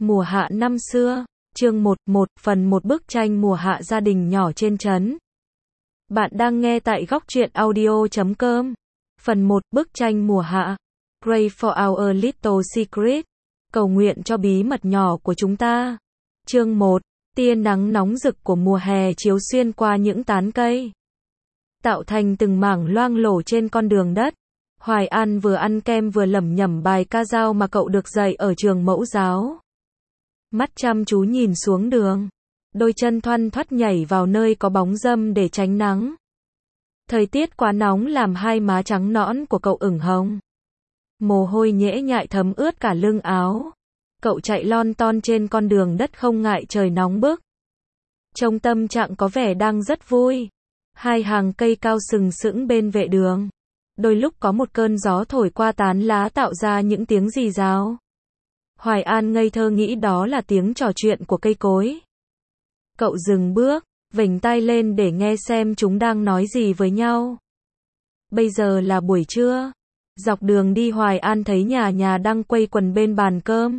Mùa hạ năm xưa, chương 11, phần 1 bức tranh mùa hạ gia đình nhỏ trên trấn. Bạn đang nghe tại góc truyện audio.com. Phần 1 bức tranh mùa hạ. Pray for our little secret. Cầu nguyện cho bí mật nhỏ của chúng ta. Chương 1. Tia nắng nóng rực của mùa hè chiếu xuyên qua những tán cây, tạo thành từng mảng loang lổ trên con đường đất. Hoài An vừa ăn kem vừa lẩm nhẩm bài ca dao mà cậu được dạy ở trường mẫu giáo. Mắt chăm chú nhìn xuống đường, đôi chân thoăn thoắt nhảy vào nơi có bóng râm để tránh nắng. Thời tiết quá nóng làm hai má trắng nõn của cậu ửng hồng. Mồ hôi nhễ nhại thấm ướt cả lưng áo. Cậu chạy lon ton trên con đường đất không ngại trời nóng bức. Trông tâm trạng có vẻ đang rất vui. Hai hàng cây cao sừng sững bên vệ đường. Đôi lúc có một cơn gió thổi qua tán lá tạo ra những tiếng rì rào. Hoài An ngây thơ nghĩ đó là tiếng trò chuyện của cây cối. Cậu dừng bước, vểnh tai lên để nghe xem chúng đang nói gì với nhau. Bây giờ là buổi trưa. Dọc đường đi Hoài An thấy nhà nhà đang quây quần bên bàn cơm.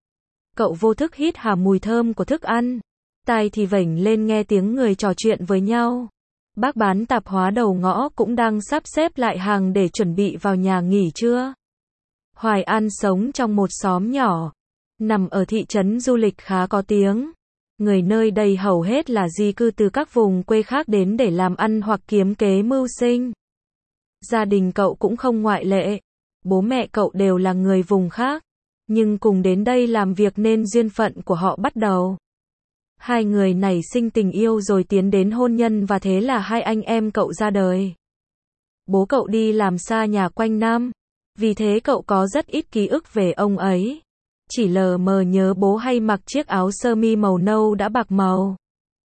Cậu vô thức hít hà mùi thơm của thức ăn. Tai thì vểnh lên nghe tiếng người trò chuyện với nhau. Bác bán tạp hóa đầu ngõ cũng đang sắp xếp lại hàng để chuẩn bị vào nhà nghỉ trưa. Hoài An sống trong một xóm nhỏ, nằm ở thị trấn du lịch khá có tiếng. Người nơi đây hầu hết là di cư từ các vùng quê khác đến để làm ăn hoặc kiếm kế mưu sinh. Gia đình cậu cũng không ngoại lệ. Bố mẹ cậu đều là người vùng khác, nhưng cùng đến đây làm việc nên duyên phận của họ bắt đầu. Hai người nảy sinh tình yêu rồi tiến đến hôn nhân và thế là hai anh em cậu ra đời. Bố cậu đi làm xa nhà quanh năm, vì thế cậu có rất ít ký ức về ông ấy. Chỉ lờ mờ nhớ bố hay mặc chiếc áo sơ mi màu nâu đã bạc màu.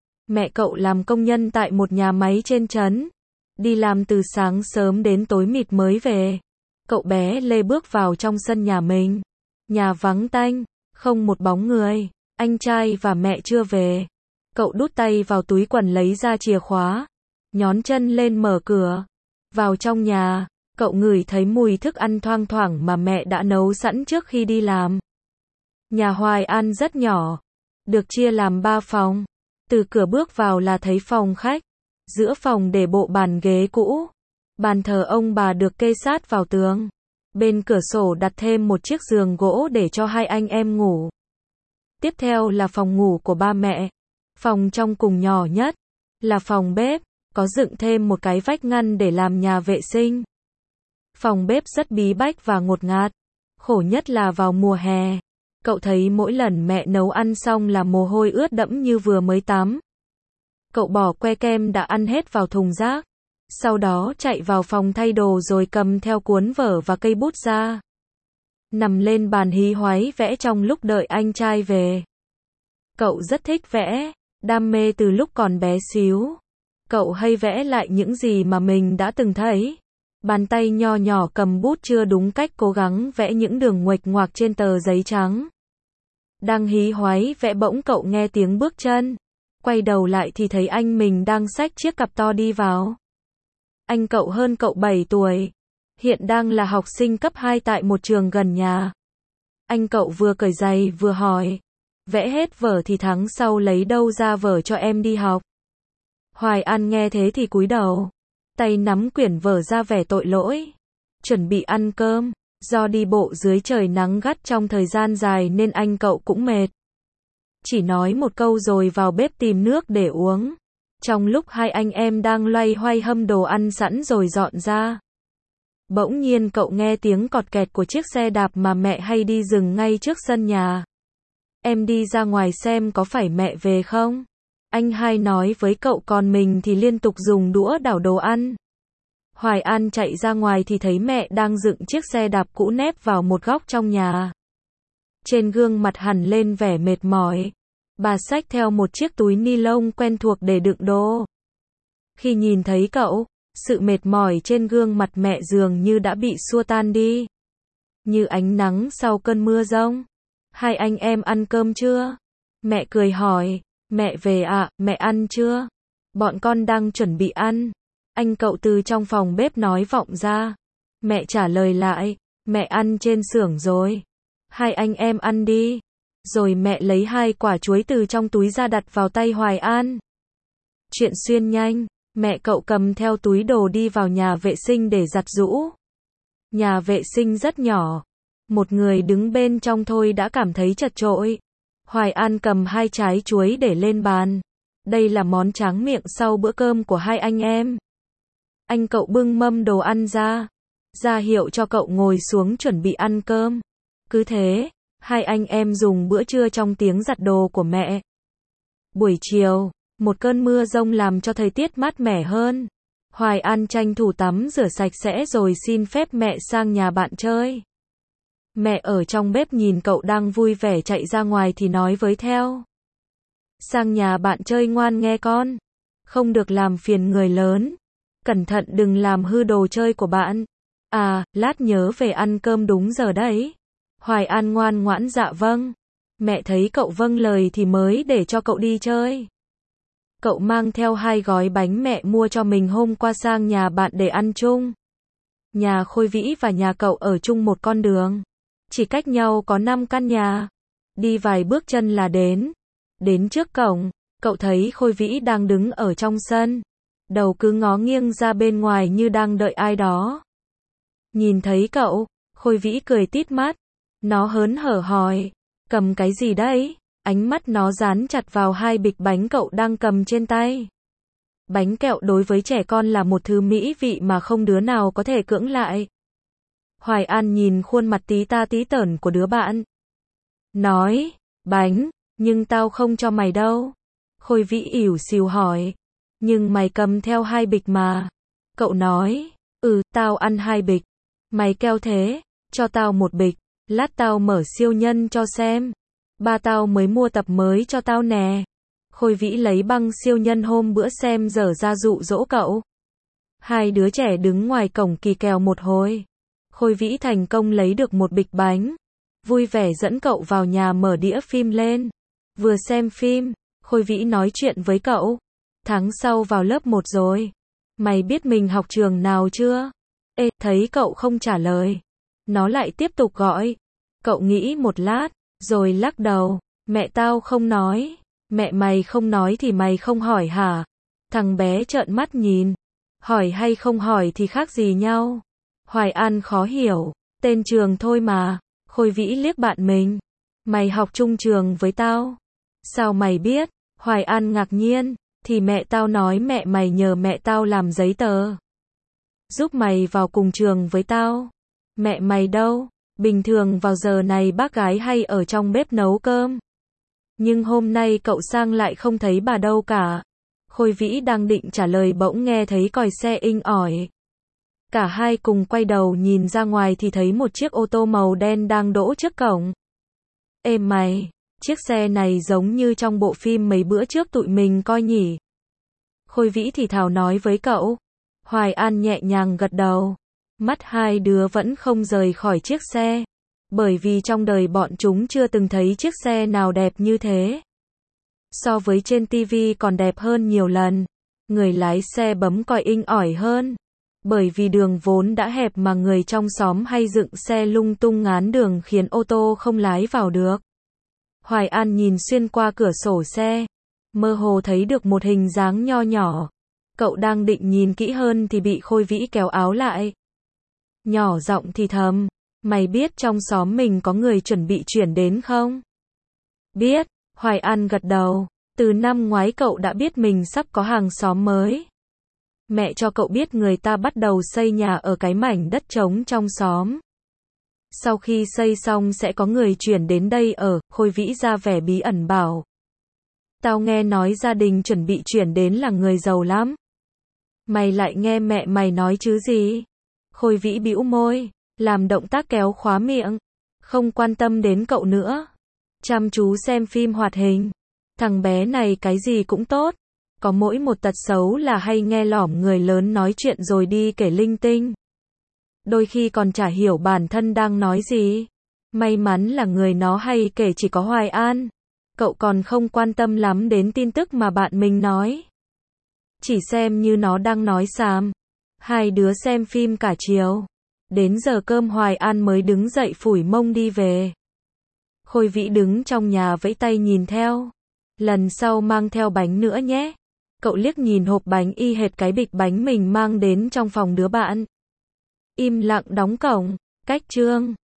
Mẹ cậu làm công nhân tại một nhà máy trên trấn, đi làm từ sáng sớm đến tối mịt mới về. Cậu bé lê bước vào trong sân nhà mình. Nhà vắng tanh, không một bóng người. Anh trai và mẹ chưa về. Cậu đút tay vào túi quần lấy ra chìa khóa, nhón chân lên mở cửa. Vào trong nhà, cậu ngửi thấy mùi thức ăn thoang thoảng mà mẹ đã nấu sẵn trước khi đi làm. Nhà Hoài An rất nhỏ, được chia làm 3 phòng. Từ cửa bước vào là thấy phòng khách. Giữa phòng để bộ bàn ghế cũ. Bàn thờ ông bà được kê sát vào tường. Bên cửa sổ đặt thêm một chiếc giường gỗ để cho hai anh em ngủ. Tiếp theo là phòng ngủ của ba mẹ. Phòng trong cùng nhỏ nhất là phòng bếp, có dựng thêm một cái vách ngăn để làm nhà vệ sinh. Phòng bếp rất bí bách và ngột ngạt. Khổ nhất là vào mùa hè. Cậu thấy mỗi lần mẹ nấu ăn xong là mồ hôi ướt đẫm như vừa mới tắm. Cậu bỏ que kem đã ăn hết vào thùng rác. Sau đó chạy vào phòng thay đồ rồi cầm theo cuốn vở và cây bút ra. Nằm lên bàn hí hoáy vẽ trong lúc đợi anh trai về. Cậu rất thích vẽ, đam mê từ lúc còn bé xíu. Cậu hay vẽ lại những gì mà mình đã từng thấy. Bàn tay nho nhỏ cầm bút chưa đúng cách cố gắng vẽ những đường nguệch ngoạc trên tờ giấy trắng. Đang hí hoáy vẽ bỗng cậu nghe tiếng bước chân. Quay đầu lại thì thấy anh mình đang xách chiếc cặp to đi vào. Anh cậu hơn cậu 7 tuổi. Hiện đang là học sinh cấp 2 tại một trường gần nhà. Anh cậu vừa cởi giày vừa hỏi. Vẽ hết vở thì tháng sau lấy đâu ra vở cho em đi học? Hoài An nghe thế thì cúi đầu. Tay nắm quyển vở ra vẻ tội lỗi. Chuẩn bị ăn cơm. Do đi bộ dưới trời nắng gắt trong thời gian dài nên anh cậu cũng mệt. Chỉ nói một câu rồi vào bếp tìm nước để uống. Trong lúc hai anh em đang loay hoay hâm đồ ăn sẵn rồi dọn ra. Bỗng nhiên cậu nghe tiếng cọt kẹt của chiếc xe đạp mà mẹ hay đi dừng ngay trước sân nhà. Em đi ra ngoài xem có phải mẹ về không? Anh hai nói với cậu, còn mình thì liên tục dùng đũa đảo đồ ăn. Hoài An chạy ra ngoài thì thấy mẹ đang dựng chiếc xe đạp cũ nép vào một góc trong nhà. Trên gương mặt hằn lên vẻ mệt mỏi. Bà xách theo một chiếc túi ni lông quen thuộc để đựng đồ. Khi nhìn thấy cậu, sự mệt mỏi trên gương mặt mẹ dường như đã bị xua tan đi. Như ánh nắng sau cơn mưa giông. Hai anh em ăn cơm chưa? Mẹ cười hỏi. Mẹ về ạ, mẹ ăn chưa? Bọn con đang chuẩn bị ăn. Anh cậu từ trong phòng bếp nói vọng ra. Mẹ trả lời lại. Mẹ ăn trên xưởng rồi. Hai anh em ăn đi. Rồi mẹ lấy 2 quả chuối từ trong túi ra đặt vào tay Hoài An. Chuyện xuyên nhanh, mẹ cậu cầm theo túi đồ đi vào nhà vệ sinh để giặt giũ. Nhà vệ sinh rất nhỏ, một người đứng bên trong thôi đã cảm thấy chật chội. Hoài An cầm 2 trái chuối để lên bàn. Đây là món tráng miệng sau bữa cơm của hai anh em. Anh cậu bưng mâm đồ ăn ra hiệu cho cậu ngồi xuống chuẩn bị ăn cơm. Cứ thế, hai anh em dùng bữa trưa trong tiếng giặt đồ của mẹ. Buổi chiều, một cơn mưa rông làm cho thời tiết mát mẻ hơn. Hoài An tranh thủ tắm rửa sạch sẽ rồi xin phép mẹ sang nhà bạn chơi. Mẹ ở trong bếp nhìn cậu đang vui vẻ chạy ra ngoài thì nói với theo. Sang nhà bạn chơi ngoan nghe con. Không được làm phiền người lớn. Cẩn thận đừng làm hư đồ chơi của bạn. À, lát nhớ về ăn cơm đúng giờ đấy. Hoài An ngoan ngoãn dạ vâng. Mẹ thấy cậu vâng lời thì mới để cho cậu đi chơi. Cậu mang theo 2 gói bánh mẹ mua cho mình hôm qua sang nhà bạn để ăn chung. Nhà Khôi Vĩ và nhà cậu ở chung một con đường. Chỉ cách nhau có 5 căn nhà. Đi vài bước chân là đến. Đến trước cổng, cậu thấy Khôi Vĩ đang đứng ở trong sân. Đầu cứ ngó nghiêng ra bên ngoài như đang đợi ai đó. Nhìn thấy cậu, Khôi Vĩ cười tít mắt. Nó hớn hở hỏi, cầm cái gì đấy? Ánh mắt nó dán chặt vào 2 bịch bánh cậu đang cầm trên tay. Bánh kẹo đối với trẻ con là một thứ mỹ vị mà không đứa nào có thể cưỡng lại. Hoài An nhìn khuôn mặt tí ta tí tởn của đứa bạn. Nói, bánh, nhưng tao không cho mày đâu. Khôi Vĩ ỉu xìu hỏi, nhưng mày cầm theo 2 bịch mà. Cậu nói, tao ăn 2 bịch. Mày keo thế, cho tao 1 bịch, lát tao mở siêu nhân cho xem. Ba tao mới mua tập mới cho tao nè. Khôi Vĩ lấy băng siêu nhân hôm bữa xem dở ra dụ dỗ cậu. 2 đứa trẻ đứng ngoài cổng kỳ kèo một hồi. Khôi Vĩ thành công lấy được 1 bịch bánh. Vui vẻ dẫn cậu vào nhà mở đĩa phim lên. Vừa xem phim, Khôi Vĩ nói chuyện với cậu. Tháng sau vào lớp 1 rồi. Mày biết mình học trường nào chưa? Thấy cậu không trả lời. Nó lại tiếp tục gọi. Cậu nghĩ một lát, rồi lắc đầu. Mẹ tao không nói. Mẹ mày không nói thì mày không hỏi hả? Thằng bé trợn mắt nhìn. Hỏi hay không hỏi thì khác gì nhau? Hoài An khó hiểu. Tên trường thôi mà. Khôi Vĩ liếc bạn mình. Mày học chung trường với tao. Sao mày biết? Hoài An ngạc nhiên. Thì mẹ tao nói mẹ mày nhờ mẹ tao làm giấy tờ. Giúp mày vào cùng trường với tao. Mẹ mày đâu? Bình thường vào giờ này bác gái hay ở trong bếp nấu cơm. Nhưng hôm nay cậu sang lại không thấy bà đâu cả. Khôi Vĩ đang định trả lời bỗng nghe thấy còi xe inh ỏi. Cả hai cùng quay đầu nhìn ra ngoài thì thấy một chiếc ô tô màu đen đang đỗ trước cổng. Ê mày, chiếc xe này giống như trong bộ phim mấy bữa trước tụi mình coi nhỉ. Khôi Vĩ thì thào nói với cậu. Hoài An nhẹ nhàng gật đầu. Mắt hai đứa vẫn không rời khỏi chiếc xe. Bởi vì trong đời bọn chúng chưa từng thấy chiếc xe nào đẹp như thế. So với trên TV còn đẹp hơn nhiều lần. Người lái xe bấm còi inh ỏi hơn. Bởi vì đường vốn đã hẹp mà người trong xóm hay dựng xe lung tung ngán đường khiến ô tô không lái vào được. Hoài An nhìn xuyên qua cửa sổ xe. Mơ hồ thấy được một hình dáng nho nhỏ. Cậu đang định nhìn kỹ hơn thì bị Khôi Vĩ kéo áo lại. Nhỏ giọng thì thầm. Mày biết trong xóm mình có người chuẩn bị chuyển đến không? Biết, Hoài An gật đầu. Từ năm ngoái cậu đã biết mình sắp có hàng xóm mới. Mẹ cho cậu biết người ta bắt đầu xây nhà ở cái mảnh đất trống trong xóm. Sau khi xây xong sẽ có người chuyển đến đây ở, Khôi Vĩ ra vẻ bí ẩn bảo. Tao nghe nói gia đình chuẩn bị chuyển đến là người giàu lắm. Mày lại nghe mẹ mày nói chứ gì? Khôi Vĩ bĩu môi, làm động tác kéo khóa miệng. Không quan tâm đến cậu nữa. Chăm chú xem phim hoạt hình. Thằng bé này cái gì cũng tốt. Có mỗi một tật xấu là hay nghe lỏm người lớn nói chuyện rồi đi kể linh tinh. Đôi khi còn chả hiểu bản thân đang nói gì. May mắn là người nó hay kể chỉ có Hoài An. Cậu còn không quan tâm lắm đến tin tức mà bạn mình nói. Chỉ xem như nó đang nói xàm. Hai đứa xem phim cả chiều. Đến giờ cơm Hoài An mới đứng dậy phủi mông đi về. Khôi Vĩ đứng trong nhà vẫy tay nhìn theo. Lần sau mang theo bánh nữa nhé. Cậu liếc nhìn hộp bánh y hệt cái bịch bánh mình mang đến trong phòng đứa bạn. Im lặng đóng cổng. Cách chương